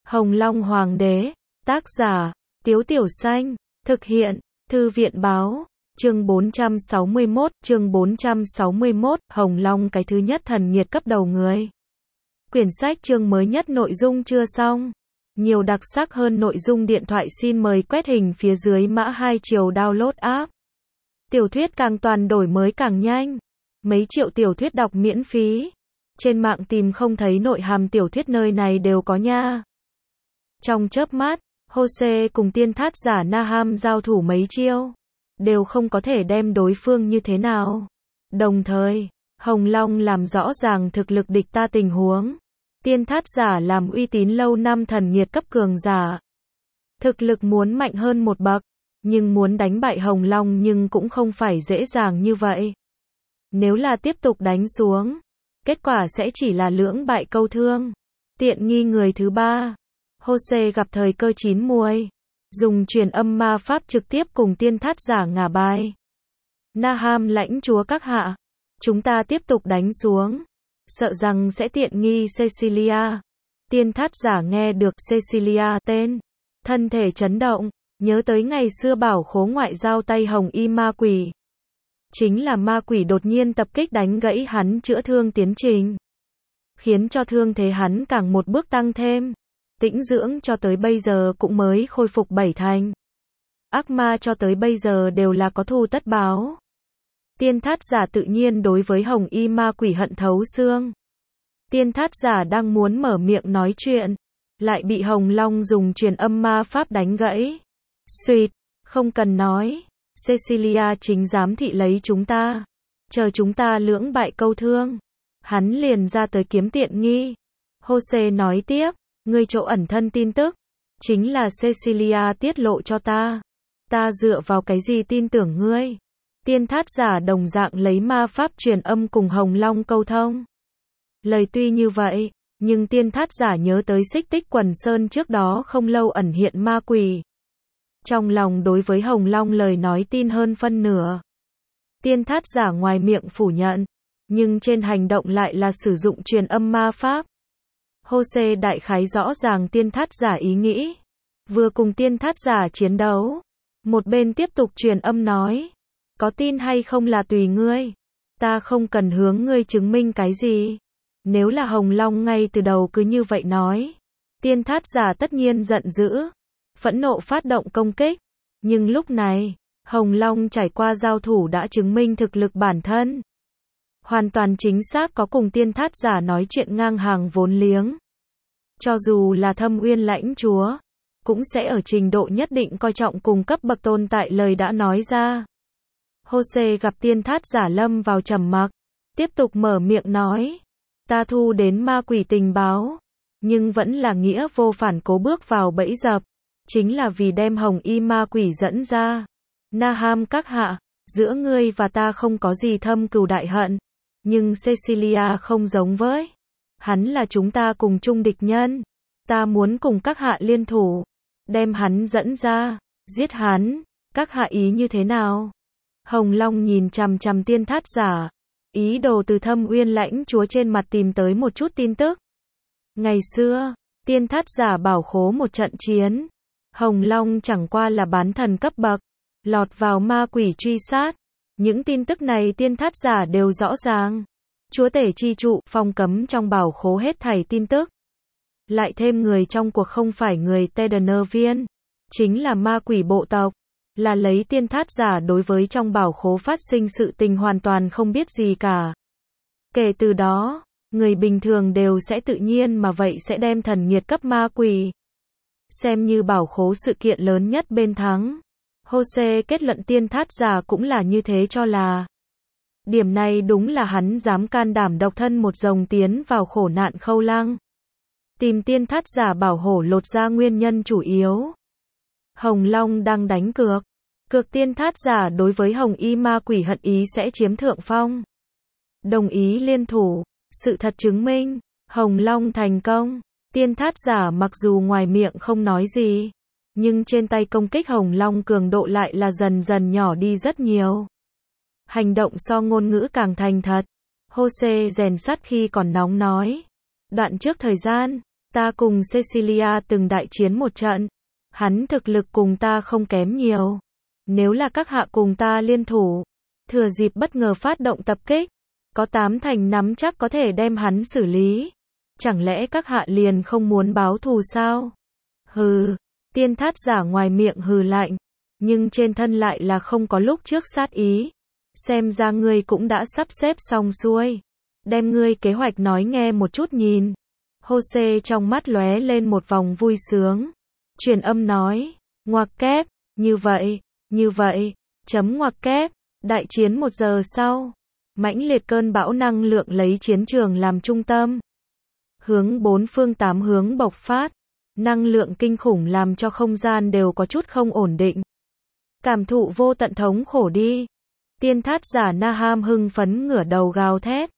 Hồng Long Hoàng đế, tác giả, Tiếu Tiểu Xanh, thực hiện, Thư viện báo, chương 461, Hồng Long cái thứ nhất thần nhiệt cấp đầu người. Quyển sách chương mới nhất nội dung chưa xong. Nhiều đặc sắc hơn nội dung điện thoại xin mời quét hình phía dưới mã 2 chiều download app. Tiểu thuyết càng toàn đổi mới càng nhanh. Mấy triệu tiểu thuyết đọc miễn phí. Trên mạng tìm không thấy nội hàm tiểu thuyết nơi này đều có nha. Trong chớp mắt, Jose cùng tiên thát giả Naham giao thủ mấy chiêu. Đều không có thể đem đối phương như thế nào. Đồng thời, Hồng Long làm rõ ràng thực lực địch ta tình huống. Tiên thát giả làm uy tín lâu năm thần nhiệt cấp cường giả. Thực lực muốn mạnh hơn một bậc, nhưng muốn đánh bại Hồng Long nhưng cũng không phải dễ dàng như vậy. Nếu là tiếp tục đánh xuống, kết quả sẽ chỉ là lưỡng bại câu thương. Tiện nghi người thứ ba. Jose gặp thời cơ chín muồi, dùng truyền âm ma pháp trực tiếp cùng tiên thát giả ngả bài. Naham lãnh chúa các hạ, chúng ta tiếp tục đánh xuống, sợ rằng sẽ tiện nghi Cecilia. Tiên thát giả nghe được Cecilia tên, thân thể chấn động, nhớ tới ngày xưa bảo khố ngoại giao tay hồng y ma quỷ. Chính là ma quỷ đột nhiên tập kích đánh gãy hắn chữa thương tiến trình, khiến cho thương thế hắn càng một bước tăng thêm. Tĩnh dưỡng cho tới bây giờ cũng mới khôi phục 7 thành. Ác ma cho tới bây giờ đều là có thù tất báo. Tiên thát giả tự nhiên đối với hồng y ma quỷ hận thấu xương. Tiên thát giả đang muốn mở miệng nói chuyện, lại bị Hồng Long dùng truyền âm ma pháp đánh gãy. Xuyệt, không cần nói, Cecilia chính giám thị lấy chúng ta. Chờ chúng ta lưỡng bại câu thương, hắn liền ra tới kiếm tiện nghi. Jose nói tiếp, ngươi chỗ ẩn thân tin tức, chính là Cecilia tiết lộ cho ta. Ta dựa vào cái gì tin tưởng ngươi? Tiên thát giả đồng dạng lấy ma pháp truyền âm cùng Hồng Long câu thông. Lời tuy như vậy, nhưng tiên thát giả nhớ tới Xích Tích Quần Sơn trước đó không lâu ẩn hiện ma quỷ. Trong lòng đối với Hồng Long lời nói tin hơn phân nửa. Tiên thát giả ngoài miệng phủ nhận, nhưng trên hành động lại là sử dụng truyền âm ma pháp. Jose đại khái rõ ràng tiên thát giả ý nghĩ. Vừa cùng tiên thát giả chiến đấu, một bên tiếp tục truyền âm nói, có tin hay không là tùy ngươi. Ta không cần hướng ngươi chứng minh cái gì. Nếu là Hồng Long ngay từ đầu cứ như vậy nói, tiên thát giả tất nhiên giận dữ, phẫn nộ phát động công kích. Nhưng lúc này, Hồng Long trải qua giao thủ đã chứng minh thực lực bản thân. Hoàn toàn chính xác có cùng tiên thát giả nói chuyện ngang hàng vốn liếng. Cho dù là Thâm Uyên lãnh chúa, cũng sẽ ở trình độ nhất định coi trọng cùng cấp bậc tồn tại lời đã nói ra. Jose gặp tiên thát giả lâm vào trầm mặc, tiếp tục mở miệng nói, ta thu đến ma quỷ tình báo, nhưng vẫn là nghĩa vô phản cố bước vào bẫy dập, chính là vì đem hồng y ma quỷ dẫn ra. Naham các hạ, giữa ngươi và ta không có gì thâm cừu đại hận, nhưng Cecilia không giống với. Hắn là chúng ta cùng chung địch nhân. Ta muốn cùng các hạ liên thủ, đem hắn dẫn ra, giết hắn. Các hạ ý như thế nào? Hồng Long nhìn chằm chằm tiên thát giả, ý đồ từ Thâm Uyên lãnh chúa trên mặt tìm tới một chút tin tức. Ngày xưa, tiên thát giả bảo khố một trận chiến, Hồng Long chẳng qua là bán thần cấp bậc, lọt vào ma quỷ truy sát. Những tin tức này tiên thát giả đều rõ ràng. Chúa tể chi trụ, phong cấm trong bảo khố hết thảy tin tức. Lại thêm người trong cuộc không phải người Tedner viên, chính là ma quỷ bộ tộc, là lấy tiên thát giả đối với trong bảo khố phát sinh sự tình hoàn toàn không biết gì cả. Kể từ đó, người bình thường đều sẽ tự nhiên mà vậy sẽ đem thần nhiệt cấp ma quỷ xem như bảo khố sự kiện lớn nhất bên thắng. Jose kết luận tiên thát giả cũng là như thế cho là. Điểm này đúng là hắn dám can đảm độc thân một rồng tiến vào khổ nạn Khâu Lăng. Tìm tiên thát giả bảo hổ lột ra nguyên nhân chủ yếu. Hồng Long đang đánh cược. Cược tiên thát giả đối với hồng y ma quỷ hận ý sẽ chiếm thượng phong. Đồng ý liên thủ. Sự thật chứng minh, Hồng Long thành công. Tiên thát giả mặc dù ngoài miệng không nói gì, nhưng trên tay công kích Hồng Long cường độ lại là dần dần nhỏ đi rất nhiều. Hành động so ngôn ngữ càng thành thật. Jose rèn sắt khi còn nóng nói. Đoạn trước thời gian, Ta cùng Cecilia từng đại chiến một trận. Hắn thực lực cùng ta không kém nhiều. Nếu là các hạ cùng ta liên thủ, thừa dịp bất ngờ phát động tập kích, có 8 thành nắm chắc có thể đem hắn xử lý. Chẳng lẽ các hạ liền không muốn báo thù sao? Hừ, tiên thát giả ngoài miệng hừ lạnh, nhưng trên thân lại là không có lúc trước sát ý. Xem ra ngươi cũng đã sắp xếp xong xuôi. Đem ngươi kế hoạch nói nghe một chút nhìn. Jose trong mắt lóe lên một vòng vui sướng. Truyền âm nói, ngoặc kép, như vậy, chấm ngoặc kép, đại chiến 1 giờ sau. Mãnh liệt cơn bão năng lượng lấy chiến trường làm trung tâm. Hướng 4 phương 8 hướng bộc phát. Năng lượng kinh khủng làm cho không gian đều có chút không ổn định. Cảm thụ vô tận thống khổ đi. Tiên thát giả Naham hưng phấn ngửa đầu gào thét.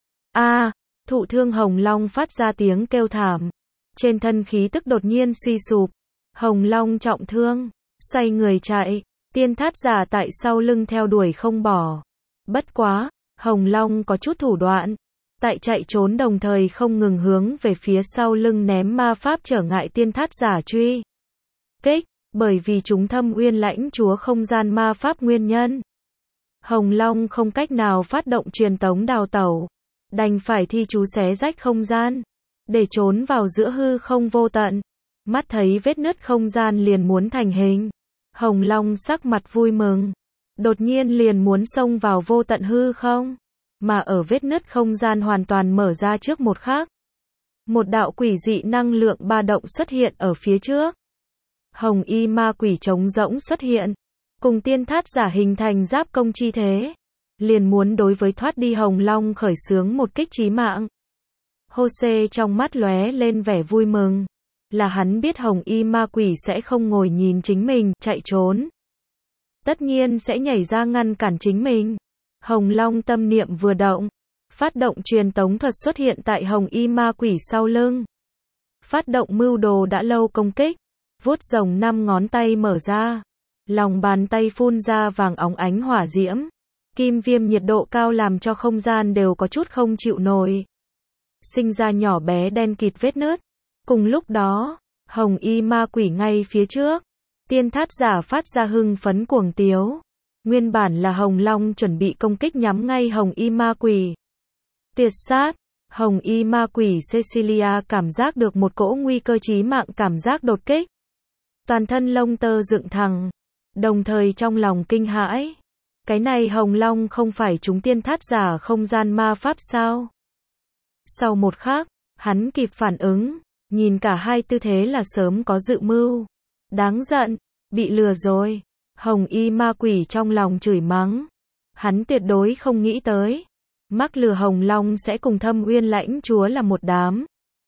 Thụ thương Hồng Long phát ra tiếng kêu thảm. Trên thân khí tức đột nhiên suy sụp. Hồng Long trọng thương, xoay người chạy. Tiên thát giả tại sau lưng theo đuổi không bỏ. Bất quá, Hồng Long có chút thủ đoạn. Tại chạy trốn đồng thời không ngừng hướng về phía sau lưng ném ma pháp trở ngại tiên thát giả truy kích, bởi vì chúng thâm uyên lãnh chúa không gian ma pháp nguyên nhân. Hồng Long không cách nào phát động truyền tống đào tẩu, đành phải thi chú xé rách không gian, để trốn vào giữa hư không vô tận. Mắt thấy vết nứt không gian liền muốn thành hình, Hồng Long sắc mặt vui mừng, đột nhiên liền muốn xông vào vô tận hư không. Mà ở vết nứt không gian hoàn toàn mở ra trước một khắc, một đạo quỷ dị năng lượng ba động xuất hiện ở phía trước. Hồng y ma quỷ trống rỗng xuất hiện, cùng tiên thát giả hình thành giáp công chi thế, liền muốn đối với thoát đi Hồng Long khởi xướng một kích chí mạng. Jose trong mắt lóe lên vẻ vui mừng, là hắn biết Hồng y ma quỷ sẽ không ngồi nhìn chính mình chạy trốn, tất nhiên sẽ nhảy ra ngăn cản chính mình. Hồng Long tâm niệm vừa động, phát động truyền tống thuật xuất hiện tại Hồng y ma quỷ sau lưng. Phát động mưu đồ đã lâu công kích, vuốt rồng 5 ngón tay mở ra, lòng bàn tay phun ra vàng óng ánh hỏa diễm, kim viêm nhiệt độ cao làm cho không gian đều có chút không chịu nổi. Sinh ra nhỏ bé đen kịt vết nứt. Cùng lúc đó, Hồng y ma quỷ ngay phía trước, tiên thát giả phát ra hưng phấn cuồng tiếu. Nguyên bản là Hồng Long chuẩn bị công kích nhắm ngay Hồng y ma quỷ. Tiệt sát, Hồng y ma quỷ Cecilia cảm giác được một cỗ nguy cơ chí mạng cảm giác đột kích. Toàn thân lông tơ dựng thẳng, đồng thời trong lòng kinh hãi. Cái này Hồng Long không phải chúng tiên thát giả không gian ma pháp sao? Sau một khắc, hắn kịp phản ứng, nhìn cả hai tư thế là sớm có dự mưu. Đáng giận, bị lừa rồi. Hồng y ma quỷ trong lòng chửi mắng. Hắn tuyệt đối không nghĩ tới, mắc lừa Hồng Long sẽ cùng thâm uyên lãnh chúa là một đám.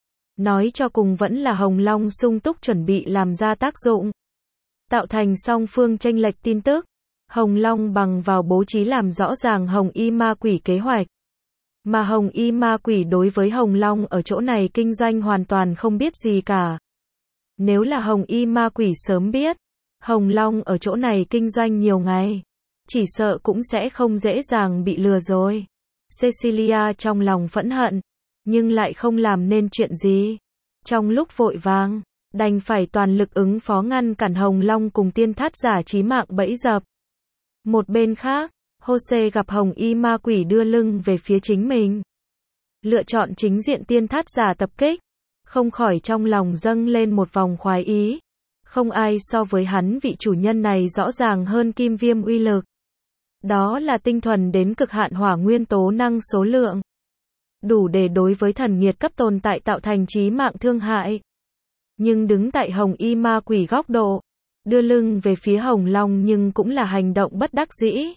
Nói cho cùng vẫn là Hồng Long sung túc chuẩn bị làm ra tác dụng, tạo thành song phương chênh lệch tin tức. Hồng Long bằng vào bố trí làm rõ ràng Hồng y ma quỷ kế hoạch. Mà Hồng y ma quỷ đối với Hồng Long ở chỗ này kinh doanh hoàn toàn không biết gì cả. Nếu là Hồng y ma quỷ sớm biết, Hồng Long ở chỗ này kinh doanh nhiều ngày, chỉ sợ cũng sẽ không dễ dàng bị lừa rồi. Cecilia trong lòng phẫn hận, nhưng lại không làm nên chuyện gì. Trong lúc vội vàng, đành phải toàn lực ứng phó ngăn cản Hồng Long cùng tiên thát giả chí mạng bẫy dập. Một bên khác, Jose gặp Hồng y ma quỷ đưa lưng về phía chính mình, lựa chọn chính diện tiên thát giả tập kích, không khỏi trong lòng dâng lên một vòng khoái ý. Không ai so với hắn vị chủ nhân này rõ ràng hơn kim viêm uy lực. Đó là tinh thuần đến cực hạn hỏa nguyên tố năng số lượng, đủ để đối với thần nghiệt cấp tồn tại tạo thành chí mạng thương hại. Nhưng đứng tại Hồng y ma quỷ góc độ, đưa lưng về phía Hồng Long nhưng cũng là hành động bất đắc dĩ.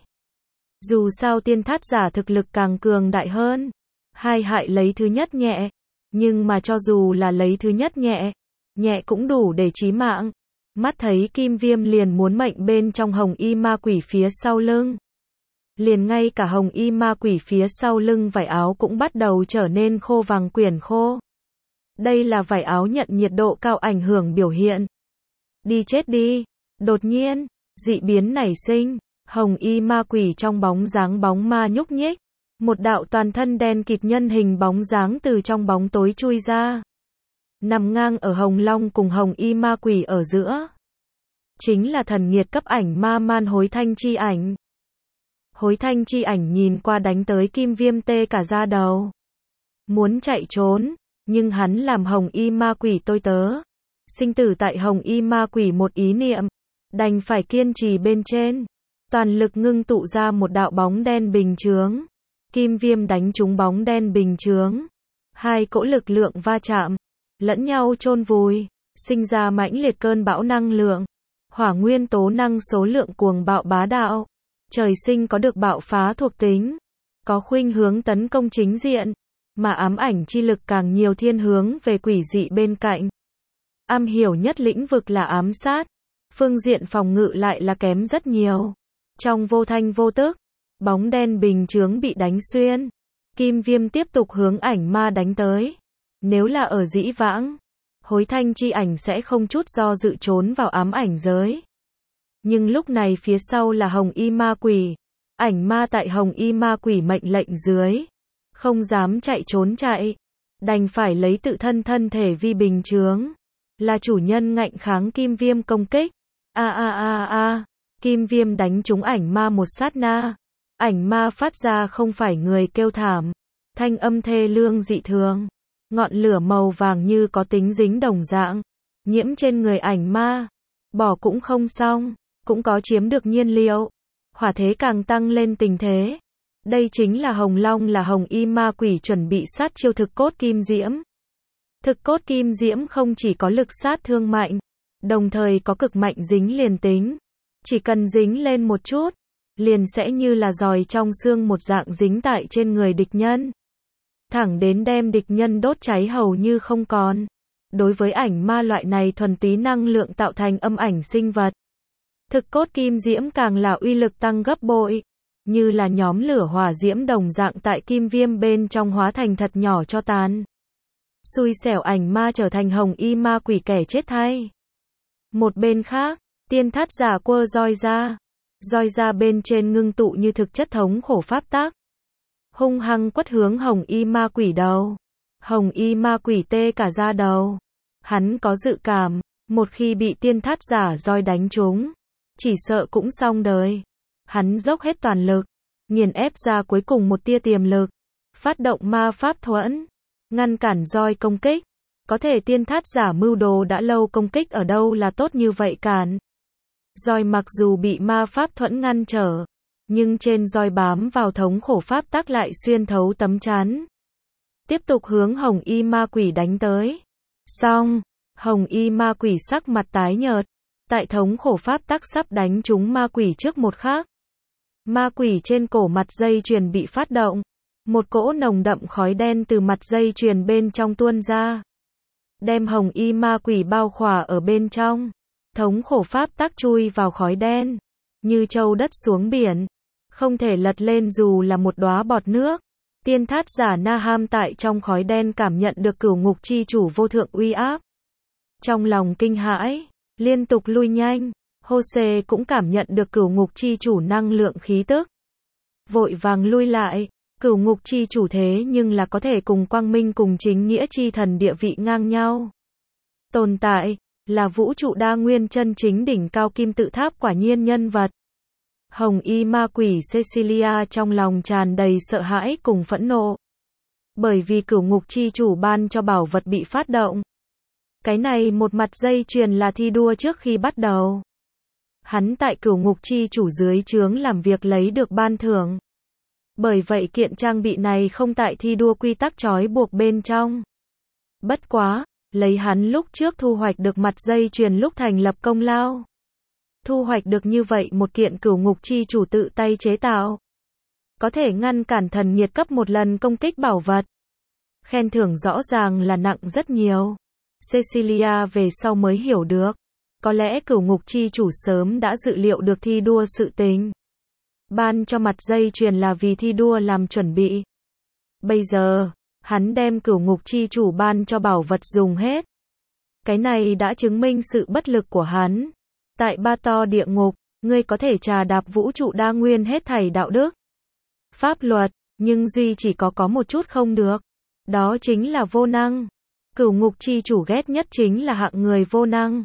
Dù sao tiên thát giả thực lực càng cường đại hơn, hai hại lấy thứ nhất nhẹ, nhưng mà cho dù là lấy thứ nhất nhẹ, nhẹ cũng đủ để chí mạng. Mắt thấy kim viêm liền muốn mệnh bên trong Hồng y ma quỷ phía sau lưng. Liền ngay cả Hồng y ma quỷ phía sau lưng vải áo cũng bắt đầu trở nên khô vàng quyển khô. Đây là vải áo nhận nhiệt độ cao ảnh hưởng biểu hiện. Đi chết đi. Đột nhiên, dị biến nảy sinh, Hồng y ma quỷ trong bóng dáng bóng ma nhúc nhích. Một đạo toàn thân đen kịt nhân hình bóng dáng từ trong bóng tối chui ra. nằm ngang ở Hồng Long cùng Hồng Y Ma Quỷ ở giữa. Chính là thần nghiệt cấp ảnh ma man Hối Thanh chi ảnh. Hối Thanh chi ảnh nhìn qua đánh tới Kim Viêm tê cả da đầu. Muốn chạy trốn, nhưng hắn làm Hồng Y Ma Quỷ tôi tớ. Sinh tử tại Hồng Y Ma Quỷ một ý niệm, đành phải kiên trì bên trên. Toàn lực ngưng tụ ra một đạo bóng đen bình chướng. Kim Viêm đánh trúng bóng đen bình chướng. Hai cỗ lực lượng va chạm, lẫn nhau chôn vùi, sinh ra mãnh liệt cơn bão năng lượng. Hỏa nguyên tố năng số lượng cuồng bạo bá đạo. Trời sinh có được bạo phá thuộc tính. Có khuynh hướng tấn công chính diện. Mà ám ảnh chi lực càng nhiều thiên hướng về quỷ dị bên cạnh. Am hiểu nhất lĩnh vực là ám sát. Phương diện phòng ngự lại là kém rất nhiều. Trong vô thanh vô tức, bóng đen bình chướng bị đánh xuyên. Kim Viêm tiếp tục hướng ảnh ma đánh tới. Nếu là ở dĩ vãng, Hối Thanh chi ảnh sẽ không chút do dự trốn vào ám ảnh giới. Nhưng lúc này phía sau là Hồng Y Ma Quỷ. Ảnh ma tại Hồng Y Ma Quỷ mệnh lệnh dưới, không dám chạy trốn chạy, đành phải lấy tự thân thân thể vi bình chướng. Là chủ nhân ngạnh kháng Kim Viêm công kích. Kim Viêm đánh trúng ảnh ma một sát na. Ảnh ma phát ra không phải người kêu thảm. Thanh âm thê lương dị thường. Ngọn lửa màu vàng như có tính dính đồng dạng. Nhiễm trên người ảnh ma. Bỏ cũng không xong. Cũng có chiếm được nhiên liệu. Hỏa thế càng tăng lên tình thế. Đây chính là Hồng Long là Hồng Y Ma Quỷ chuẩn bị sát chiêu thực cốt kim diễm. Thực cốt kim diễm không chỉ có lực sát thương mạnh, đồng thời có cực mạnh dính liền tính. Chỉ cần dính lên một chút, liền sẽ như là giòi trong xương một dạng dính tại trên người địch nhân. Thẳng đến đem địch nhân đốt cháy hầu như không còn. Đối với ảnh ma loại này thuần túy năng lượng tạo thành âm ảnh sinh vật, thực cốt kim diễm càng là uy lực tăng gấp bội. Như là nhóm lửa hỏa diễm đồng dạng tại Kim Viêm bên trong hóa thành thật nhỏ cho tàn. Xui xẻo ảnh ma trở thành Hồng Y Ma Quỷ kẻ chết thay. Một bên khác, tiên thát giả quơ roi ra. Roi ra bên trên ngưng tụ như thực chất thống khổ pháp tắc. Hung hăng quất hướng Hồng Y Ma Quỷ đầu. Hồng Y Ma Quỷ tê cả da đầu. Hắn có dự cảm, một khi bị tiên thát giả roi đánh trúng, chỉ sợ cũng xong đời. Hắn dốc hết toàn lực, nghiền ép ra cuối cùng một tia tiềm lực. Phát động ma pháp thuẫn, ngăn cản roi công kích. Có thể tiên thát giả mưu đồ đã lâu công kích ở đâu là tốt như vậy cản. Roi mặc dù bị ma pháp thuẫn ngăn trở, nhưng trên roi bám vào thống khổ pháp tắc lại xuyên thấu tấm chắn. Tiếp tục hướng Hồng Y Ma Quỷ đánh tới. Xong, Hồng Y Ma Quỷ sắc mặt tái nhợt. Tại thống khổ pháp tắc sắp đánh trúng ma quỷ trước một khắc. Ma quỷ trên cổ mặt dây chuyền bị phát động. Một cỗ nồng đậm khói đen từ mặt dây chuyền bên trong tuôn ra. Đem Hồng Y Ma Quỷ bao khỏa ở bên trong. Thống khổ pháp tắc chui vào khói đen. Như châu đất xuống biển. Không thể lật lên dù là một đóa bọt nước. Tiên thát giả Na Ham tại trong khói đen cảm nhận được cửu ngục chi chủ vô thượng uy áp. Trong lòng kinh hãi, liên tục lui nhanh. Hosea cũng cảm nhận được cửu ngục chi chủ năng lượng khí tức. Vội vàng lui lại. Cửu ngục chi chủ thế nhưng là có thể cùng quang minh cùng chính nghĩa chi thần địa vị ngang nhau. Tồn tại, là vũ trụ đa nguyên chân chính đỉnh cao kim tự tháp quả nhiên nhân vật. Hồng Y Ma Quỷ Cecilia trong lòng tràn đầy sợ hãi cùng phẫn nộ. Bởi vì cửu ngục chi chủ ban cho bảo vật bị phát động. Cái này một mặt dây chuyền là thi đua trước khi bắt đầu. Hắn tại cửu ngục chi chủ dưới trướng làm việc lấy được ban thưởng. Bởi vậy kiện trang bị này không tại thi đua quy tắc trói buộc bên trong. Bất quá, lấy hắn lúc trước thu hoạch được mặt dây chuyền lúc thành lập công lao. Thu hoạch được như vậy một kiện cửu ngục chi chủ tự tay chế tạo. Có thể ngăn cản thần nhiệt cấp một lần công kích bảo vật. Khen thưởng rõ ràng là nặng rất nhiều. Cecilia về sau mới hiểu được. Có lẽ cửu ngục chi chủ sớm đã dự liệu được thi đua sự tình. Ban cho mặt dây chuyền là vì thi đua làm chuẩn bị. Bây giờ, hắn đem cửu ngục chi chủ ban cho bảo vật dùng hết. Cái này đã chứng minh sự bất lực của hắn. Tại ba to địa ngục, ngươi có thể trà đạp vũ trụ đa nguyên hết thảy đạo đức, pháp luật, nhưng duy chỉ có một chút không được. Đó chính là vô năng. Cửu ngục chi chủ ghét nhất chính là hạng người vô năng.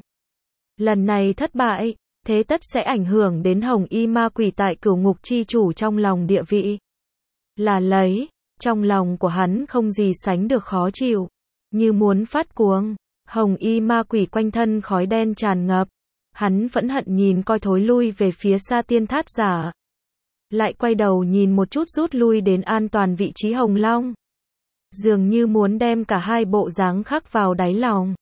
Lần này thất bại, thế tất sẽ ảnh hưởng đến hồng y ma quỷ tại cửu ngục chi chủ trong lòng địa vị. Là lấy, trong lòng của hắn không gì sánh được khó chịu, như muốn phát cuồng. Hồng y ma quỷ quanh thân khói đen tràn ngập, hắn phẫn hận nhìn coi thối lui về phía xa tiên thát giả. Lại quay đầu nhìn một chút rút lui đến an toàn vị trí Hồng Long. Dường như muốn đem cả hai bộ dáng khắc vào đáy lòng.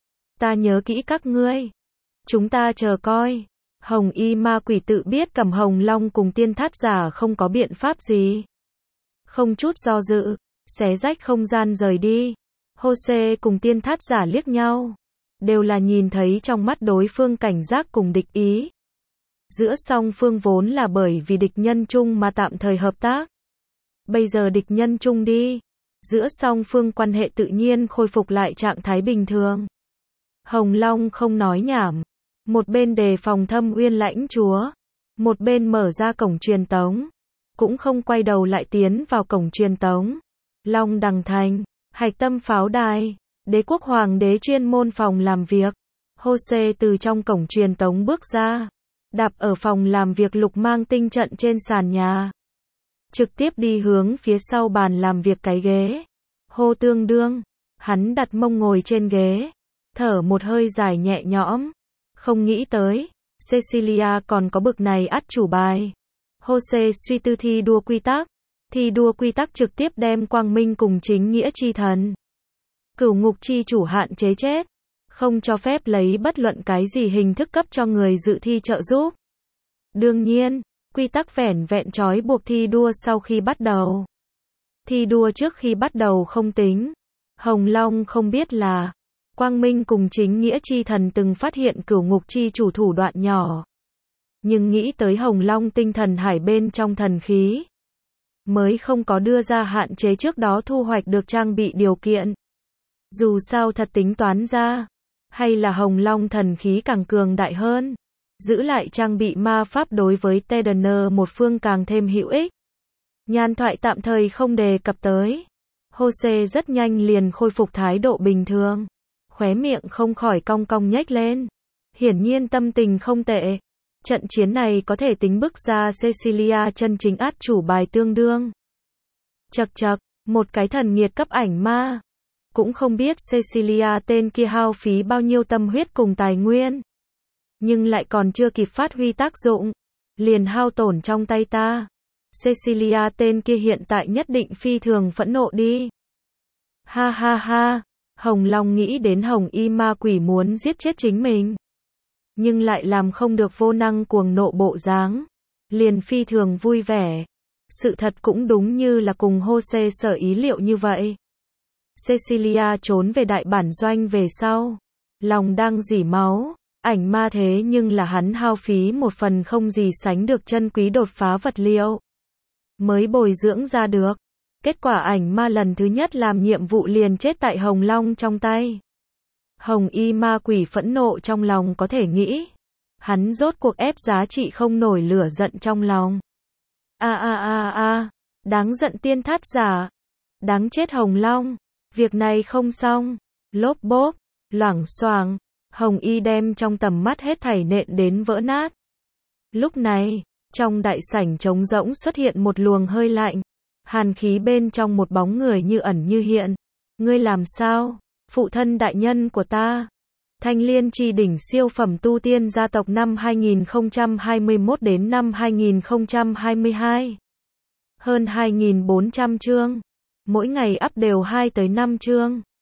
Ta nhớ kỹ các ngươi. Chúng ta chờ coi. Hồng y ma quỷ tự biết cầm Hồng Long cùng tiên thát giả không có biện pháp gì. Không chút do dự, xé rách không gian rời đi. Hô-xê cùng tiên thát giả liếc nhau. Đều là nhìn thấy trong mắt đối phương cảnh giác cùng địch ý. Giữa song phương vốn là bởi vì địch nhân chung mà tạm thời hợp tác. Bây giờ địch nhân chung đi. Giữa song phương quan hệ tự nhiên khôi phục lại trạng thái bình thường. Hồng Long không nói nhảm. Một bên đề phòng Thâm Uyên lãnh chúa. Một bên mở ra cổng truyền tống. Cũng không quay đầu lại tiến vào cổng truyền tống. Long Đằng Thành, Hạch Tâm Pháo Đài, Đế quốc Hoàng đế chuyên môn phòng làm việc. Hô-xê từ trong cổng truyền tống bước ra. Đạp ở phòng làm việc lục mang tinh trận trên sàn nhà. Trực tiếp đi hướng phía sau bàn làm việc cái ghế. Hô Tương Đương. Hắn đặt mông ngồi trên ghế. Thở một hơi dài nhẹ nhõm. Không nghĩ tới, Cecilia còn có bực này át chủ bài. Hô-xê suy tư thi đua quy tắc. Thi đua quy tắc trực tiếp đem quang minh cùng chính nghĩa chi thần. Cửu ngục chi chủ hạn chế chết. Không cho phép lấy bất luận cái gì hình thức cấp cho người dự thi trợ giúp. Đương nhiên, quy tắc vẻn vẹn trói buộc thi đua sau khi bắt đầu. Thi đua trước khi bắt đầu không tính. Hồng Long không biết là quang minh cùng chính nghĩa chi thần từng phát hiện cửu ngục chi chủ thủ đoạn nhỏ. Nhưng nghĩ tới Hồng Long tinh thần hải bên trong thần khí. Mới không có đưa ra hạn chế trước đó thu hoạch được trang bị điều kiện. Dù sao thật tính toán ra. Hay là Hồng Long thần khí càng cường đại hơn. Giữ lại trang bị ma pháp đối với Tedener một phương càng thêm hữu ích. Nhan thoại tạm thời không đề cập tới. Hô-xê rất nhanh liền khôi phục thái độ bình thường. Khóe miệng không khỏi cong cong nhếch lên. Hiển nhiên tâm tình không tệ. Trận chiến này có thể tính bức ra Cecilia chân chính át chủ bài tương đương. Chậc chậc, một cái thần nghiệt cấp ảnh ma. Cũng không biết Cecilia tên kia hao phí bao nhiêu tâm huyết cùng tài nguyên. Nhưng lại còn chưa kịp phát huy tác dụng. Liền hao tổn trong tay ta. Cecilia tên kia hiện tại nhất định phi thường phẫn nộ đi. Ha ha ha. Hồng Long nghĩ đến Hồng y ma quỷ muốn giết chết chính mình. Nhưng lại làm không được vô năng cuồng nộ bộ dáng. Liền phi thường vui vẻ. Sự thật cũng đúng như là cùng Hô-xê sở ý liệu như vậy. Cecilia trốn về đại bản doanh về sau. Lòng đang rỉ máu. Ảnh ma thế nhưng là hắn hao phí một phần không gì sánh được chân quý đột phá vật liệu. Mới bồi dưỡng ra được. Kết quả ảnh ma lần thứ nhất làm nhiệm vụ liền chết tại Hồng Long trong tay. Hồng y ma quỷ phẫn nộ trong lòng có thể nghĩ. Hắn rốt cuộc ép giá trị không nổi lửa giận trong lòng. Đáng giận tiên thát giả. Đáng chết Hồng Long. Việc này không xong. Lốp bốp, loảng xoảng. Hồng y đem trong tầm mắt hết thảy nện đến vỡ nát. Lúc này, trong đại sảnh trống rỗng xuất hiện một luồng hơi lạnh. Hàn khí bên trong một bóng người như ẩn như hiện. Ngươi làm sao? Phụ thân đại nhân của ta. Thanh Liên Chi đỉnh siêu phẩm tu tiên gia tộc năm 2021 đến năm 2022. Hơn 2.400 chương. Mỗi ngày up đều 2 tới 5 chương.